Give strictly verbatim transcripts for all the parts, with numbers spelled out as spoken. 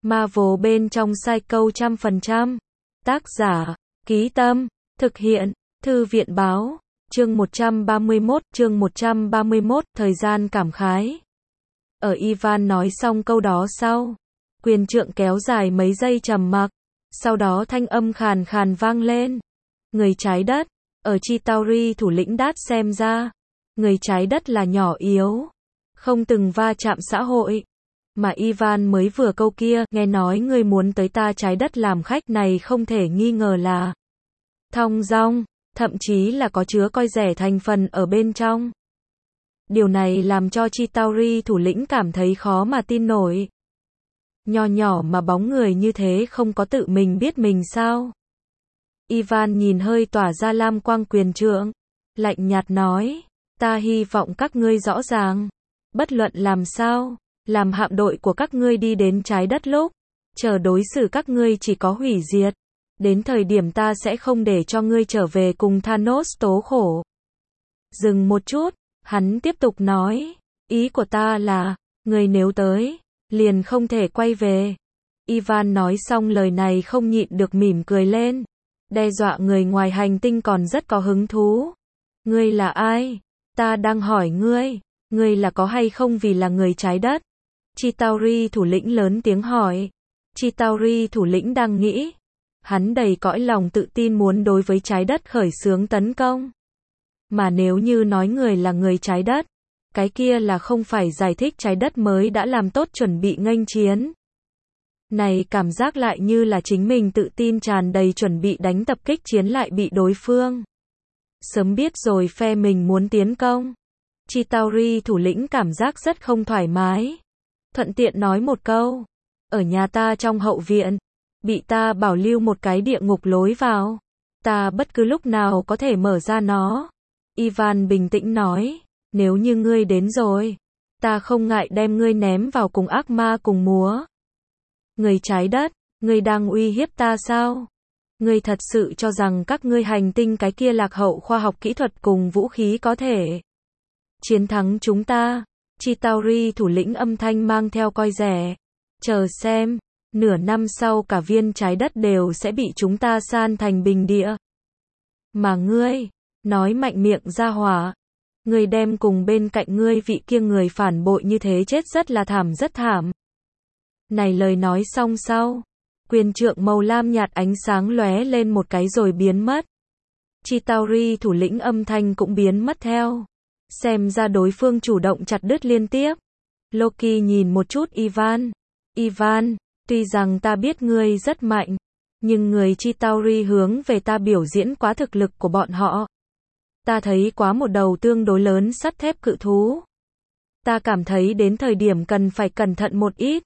Marvel bên trong Psycho trăm phần trăm. Tác giả, Ký Tâm, thực hiện, Thư viện báo, chương một trăm ba mươi mốt, chương một trăm ba mươi mốt, thời gian cảm khái. Ở Ivan nói xong câu đó sau, quyền trượng kéo dài mấy giây trầm mặc, sau đó thanh âm khàn khàn vang lên. Người trái đất, ở Chitauri thủ lĩnh đát xem ra, người trái đất là nhỏ yếu, không từng va chạm xã hội. Mà Ivan mới vừa câu kia, nghe nói ngươi muốn tới ta trái đất làm khách này không thể nghi ngờ là thong dong, thậm chí là có chứa coi rẻ thành phần ở bên trong. Điều này làm cho Chitauri thủ lĩnh cảm thấy khó mà tin nổi. Nho nhỏ mà bóng người như thế không có tự mình biết mình sao? Ivan nhìn hơi tỏa ra lam quang quyền trượng, lạnh nhạt nói, ta hy vọng các ngươi rõ ràng, bất luận làm sao, làm hạm đội của các ngươi đi đến trái đất lúc, chờ đối xử các ngươi chỉ có hủy diệt. Đến thời điểm ta sẽ không để cho ngươi trở về cùng Thanos tố khổ. Dừng một chút, hắn tiếp tục nói, ý của ta là, ngươi nếu tới, liền không thể quay về. Ivan nói xong lời này không nhịn được mỉm cười lên, đe dọa người ngoài hành tinh còn rất có hứng thú. Ngươi là ai? Ta đang hỏi ngươi, ngươi là có hay không vì là người trái đất? Chitauri thủ lĩnh lớn tiếng hỏi. Chitauri thủ lĩnh đang nghĩ, hắn đầy cõi lòng tự tin muốn đối với trái đất khởi xướng tấn công. Mà nếu như nói người là người trái đất, cái kia là không phải giải thích trái đất mới đã làm tốt chuẩn bị nghênh chiến. Này cảm giác lại như là chính mình tự tin tràn đầy chuẩn bị đánh tập kích chiến lại bị đối phương. Sớm biết rồi phe mình muốn tiến công. Chitauri thủ lĩnh cảm giác rất không thoải mái. Thuận tiện nói một câu, ở nhà ta trong hậu viện, bị ta bảo lưu một cái địa ngục lối vào. Ta bất cứ lúc nào có thể mở ra nó. Ivan bình tĩnh nói, nếu như ngươi đến rồi, ta không ngại đem ngươi ném vào cùng ác ma cùng múa. Người trái đất, ngươi đang uy hiếp ta sao? Ngươi thật sự cho rằng các ngươi hành tinh cái kia lạc hậu khoa học kỹ thuật cùng vũ khí có thể chiến thắng chúng ta? Chitauri thủ lĩnh âm thanh mang theo coi rẻ. Chờ xem, nửa năm sau cả viên trái đất đều sẽ bị chúng ta san thành bình địa. Mà ngươi, nói mạnh miệng ra hỏa, ngươi đem cùng bên cạnh ngươi vị kia người phản bội như thế chết rất là thảm rất thảm. Này lời nói xong sau, quyền trượng màu lam nhạt ánh sáng lóe lên một cái rồi biến mất. Chitauri thủ lĩnh âm thanh cũng biến mất theo. Xem ra đối phương chủ động chặt đứt liên tiếp. Loki nhìn một chút Ivan. Ivan, tuy rằng ta biết ngươi rất mạnh, nhưng người Chitauri hướng về ta biểu diễn quá thực lực của bọn họ. Ta thấy quá một đầu tương đối lớn sắt thép cự thú. Ta cảm thấy đến thời điểm cần phải cẩn thận một ít.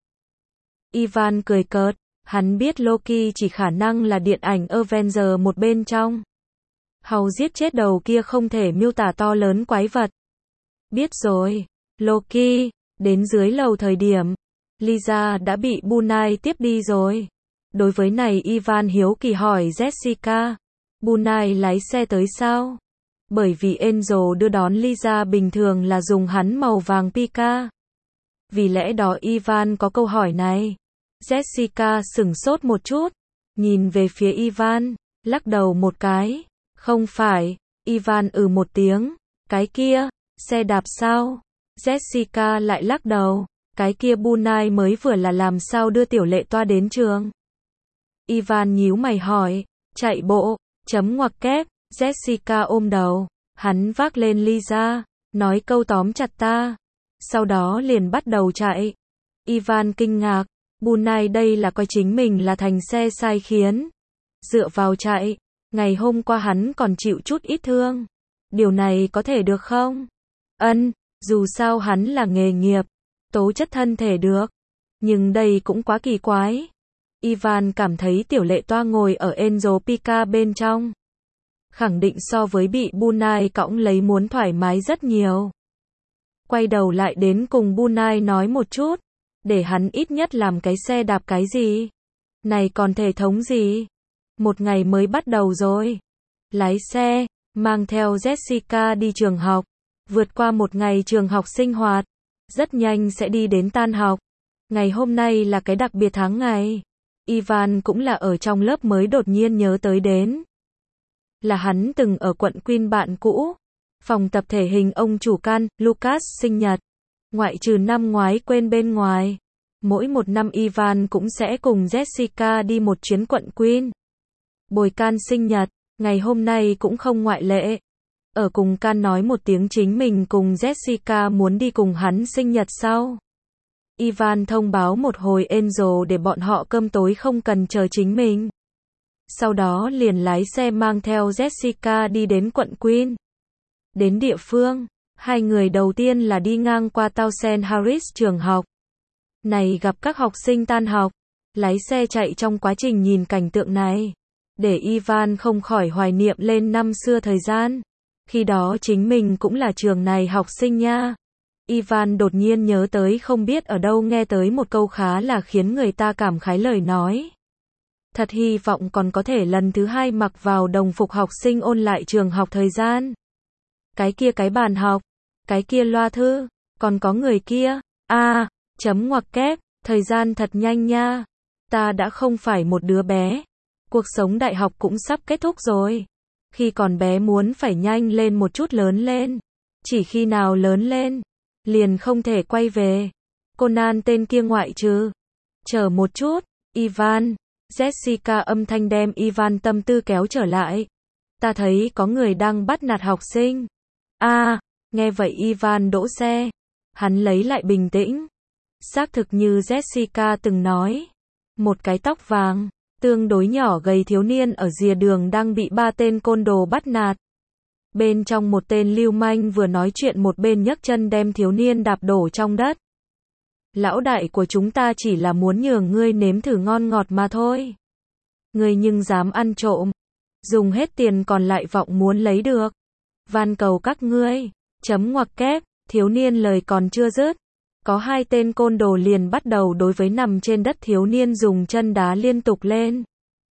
Ivan cười cợt, hắn biết Loki chỉ khả năng là điện ảnh Avenger một bên trong. Hầu giết chết đầu kia không thể miêu tả to lớn quái vật. Biết rồi, Loki, đến dưới lầu thời điểm, Lisa đã bị Bunai tiếp đi rồi. Đối với này Ivan hiếu kỳ hỏi Jessica, Bunai lái xe tới sao? Bởi vì Angel đưa đón Lisa bình thường là dùng hắn màu vàng Pika. Vì lẽ đó Ivan có câu hỏi này. Jessica sửng sốt một chút, nhìn về phía Ivan, lắc đầu một cái. Không phải, Ivan ừ một tiếng, cái kia, xe đạp sao? Jessica lại lắc đầu, cái kia Bunai mới vừa là làm sao đưa tiểu lệ toa đến trường. Ivan nhíu mày hỏi, chạy bộ, chấm ngoặc kép, Jessica ôm đầu, hắn vác lên Lisa, nói câu tóm chặt ta, sau đó liền bắt đầu chạy. Ivan kinh ngạc, Bunai đây là coi chính mình là thành xe sai khiến, dựa vào chạy. Ngày hôm qua hắn còn chịu chút ít thương. Điều này có thể được không? Ân, dù sao hắn là nghề nghiệp, tố chất thân thể được. Nhưng đây cũng quá kỳ quái. Ivan cảm thấy tiểu lệ toa ngồi ở Angel Pika bên trong. Khẳng định so với bị Bunai cõng lấy muốn thoải mái rất nhiều. Quay đầu lại đến cùng Bunai nói một chút. Để hắn ít nhất làm cái xe đạp cái gì? Này còn thể thống gì? Một ngày mới bắt đầu rồi. Lái xe, mang theo Jessica đi trường học, vượt qua một ngày trường học sinh hoạt, rất nhanh sẽ đi đến tan học. Ngày hôm nay là cái đặc biệt tháng ngày. Ivan cũng là ở trong lớp mới đột nhiên nhớ tới đến. Là hắn từng ở quận Queen bạn cũ. Phòng tập thể hình ông chủ Can, Lucas sinh nhật. Ngoại trừ năm ngoái quên bên ngoài. Mỗi một năm Ivan cũng sẽ cùng Jessica đi một chuyến quận Queen. Bồi Can sinh nhật, ngày hôm nay cũng không ngoại lệ. Ở cùng Can nói một tiếng chính mình cùng Jessica muốn đi cùng hắn sinh nhật sau. Ivan thông báo một hồi Angel để bọn họ cơm tối không cần chờ chính mình. Sau đó liền lái xe mang theo Jessica đi đến quận Queen. Đến địa phương, hai người đầu tiên là đi ngang qua Townsend Harris trường học. Này gặp các học sinh tan học, lái xe chạy trong quá trình nhìn cảnh tượng này. Để Ivan không khỏi hoài niệm lên năm xưa thời gian. Khi đó chính mình cũng là trường này học sinh nha. Ivan đột nhiên nhớ tới không biết ở đâu nghe tới một câu khá là khiến người ta cảm khái lời nói. Thật hy vọng còn có thể lần thứ hai mặc vào đồng phục học sinh ôn lại trường học thời gian. Cái kia cái bàn học, cái kia loa thư, còn có người kia. A, à, chấm ngoặc kép, thời gian thật nhanh nha. Ta đã không phải một đứa bé. Cuộc sống đại học cũng sắp kết thúc rồi. Khi còn bé muốn phải nhanh lên một chút lớn lên. Chỉ khi nào lớn lên, liền không thể quay về. Conan tên kia ngoại trừ. Chờ một chút, Ivan. Jessica âm thanh đem Ivan tâm tư kéo trở lại. Ta thấy có người đang bắt nạt học sinh. A, à, nghe vậy Ivan đỗ xe. Hắn lấy lại bình tĩnh. Xác thực như Jessica từng nói. Một cái tóc vàng, tương đối nhỏ gầy thiếu niên ở rìa đường đang bị ba tên côn đồ bắt nạt. Bên trong một tên lưu manh vừa nói chuyện một bên nhấc chân đem thiếu niên đạp đổ trong đất. Lão đại của chúng ta chỉ là muốn nhường ngươi nếm thử ngon ngọt mà thôi. Ngươi nhưng dám ăn trộm. Dùng hết tiền còn lại vọng muốn lấy được. Van cầu các ngươi. Chấm ngoặc kép, thiếu niên lời còn chưa dứt. Có hai tên côn đồ liền bắt đầu đối với nằm trên đất thiếu niên dùng chân đá liên tục lên.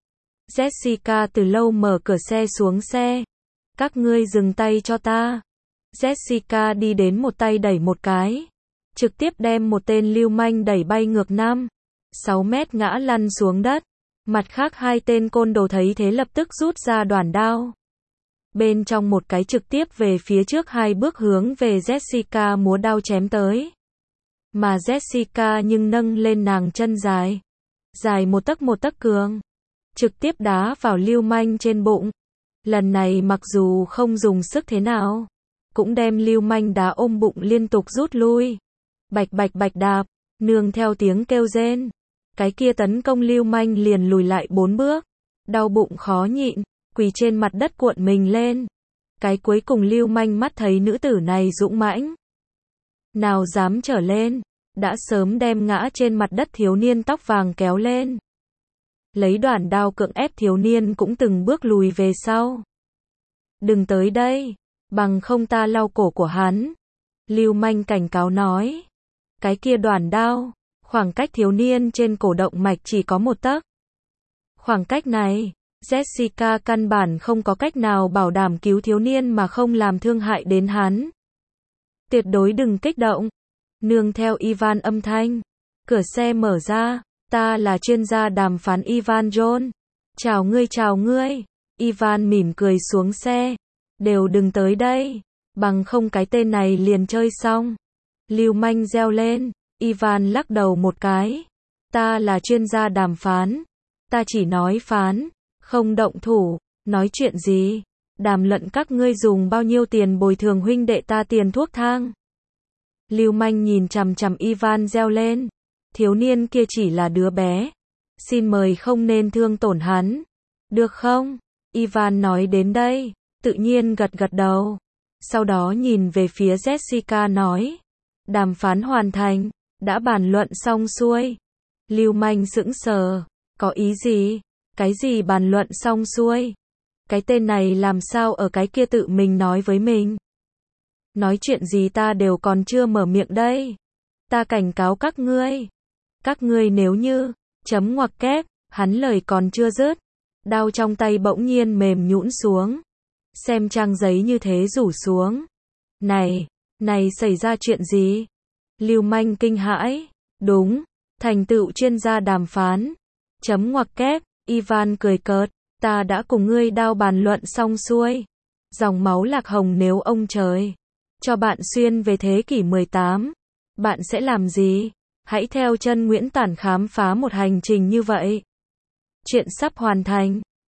Jessica từ lâu mở cửa xe xuống xe. Các ngươi dừng tay cho ta. Jessica đi đến một tay đẩy một cái. Trực tiếp đem một tên lưu manh đẩy bay ngược năm, sáu mét ngã lăn xuống đất. Mặt khác hai tên côn đồ thấy thế lập tức rút ra đoản đao. Bên trong một cái trực tiếp về phía trước hai bước hướng về Jessica múa đao chém tới. Mà Jessica nhưng nâng lên nàng chân dài. Dài một tấc một tấc cường. Trực tiếp đá vào lưu manh trên bụng. Lần này mặc dù không dùng sức thế nào, cũng đem lưu manh đá ôm bụng liên tục rút lui. Bạch bạch bạch đạp, nương theo tiếng kêu rên. Cái kia tấn công lưu manh liền lùi lại bốn bước. Đau bụng khó nhịn, quỳ trên mặt đất cuộn mình lên. Cái cuối cùng lưu manh mắt thấy nữ tử này dũng mãnh. Nào dám trở lên, đã sớm đem ngã trên mặt đất thiếu niên tóc vàng kéo lên. Lấy đoản đao cưỡng ép thiếu niên cũng từng bước lùi về sau. Đừng tới đây, bằng không ta lau cổ của hắn. Lưu manh cảnh cáo nói. Cái kia đoản đao, khoảng cách thiếu niên trên cổ động mạch chỉ có một tấc. Khoảng cách này, Jessica căn bản không có cách nào bảo đảm cứu thiếu niên mà không làm thương hại đến hắn. Tuyệt đối đừng kích động. Nương theo Ivan âm thanh. Cửa xe mở ra. Ta là chuyên gia đàm phán Ivan John. Chào ngươi chào ngươi. Ivan mỉm cười xuống xe. Đều đừng tới đây. Bằng không cái tên này liền chơi xong. Lưu manh reo lên. Ivan lắc đầu một cái. Ta là chuyên gia đàm phán. Ta chỉ nói phán. Không động thủ. Nói chuyện gì? Đàm luận các ngươi dùng bao nhiêu tiền bồi thường huynh đệ ta tiền thuốc thang. Lưu manh nhìn chằm chằm Ivan reo lên. Thiếu niên kia chỉ là đứa bé. Xin mời không nên thương tổn hắn. Được không? Ivan nói đến đây. Tự nhiên gật gật đầu. Sau đó nhìn về phía Jessica nói. Đàm phán hoàn thành. Đã bàn luận xong xuôi. Lưu manh sững sờ. Có ý gì? Cái gì bàn luận xong xuôi? Cái tên này làm sao ở cái kia tự mình nói với mình? Nói chuyện gì ta đều còn chưa mở miệng đây. Ta cảnh cáo các ngươi. Các ngươi nếu như, chấm ngoặc kép, hắn lời còn chưa dứt. Đao trong tay bỗng nhiên mềm nhũn xuống. Xem trang giấy như thế rủ xuống. Này, này xảy ra chuyện gì? Lưu manh kinh hãi. Đúng, Thành tựu chuyên gia đàm phán. Chấm ngoặc kép, Ivan cười cợt, ta đã cùng ngươi đao bàn luận xong xuôi. Dòng máu lạc hồng nếu ông trời cho bạn xuyên về thế kỷ mười tám, bạn sẽ làm gì? Hãy theo chân Nguyễn Tản khám phá một hành trình như vậy. Chuyện sắp hoàn thành.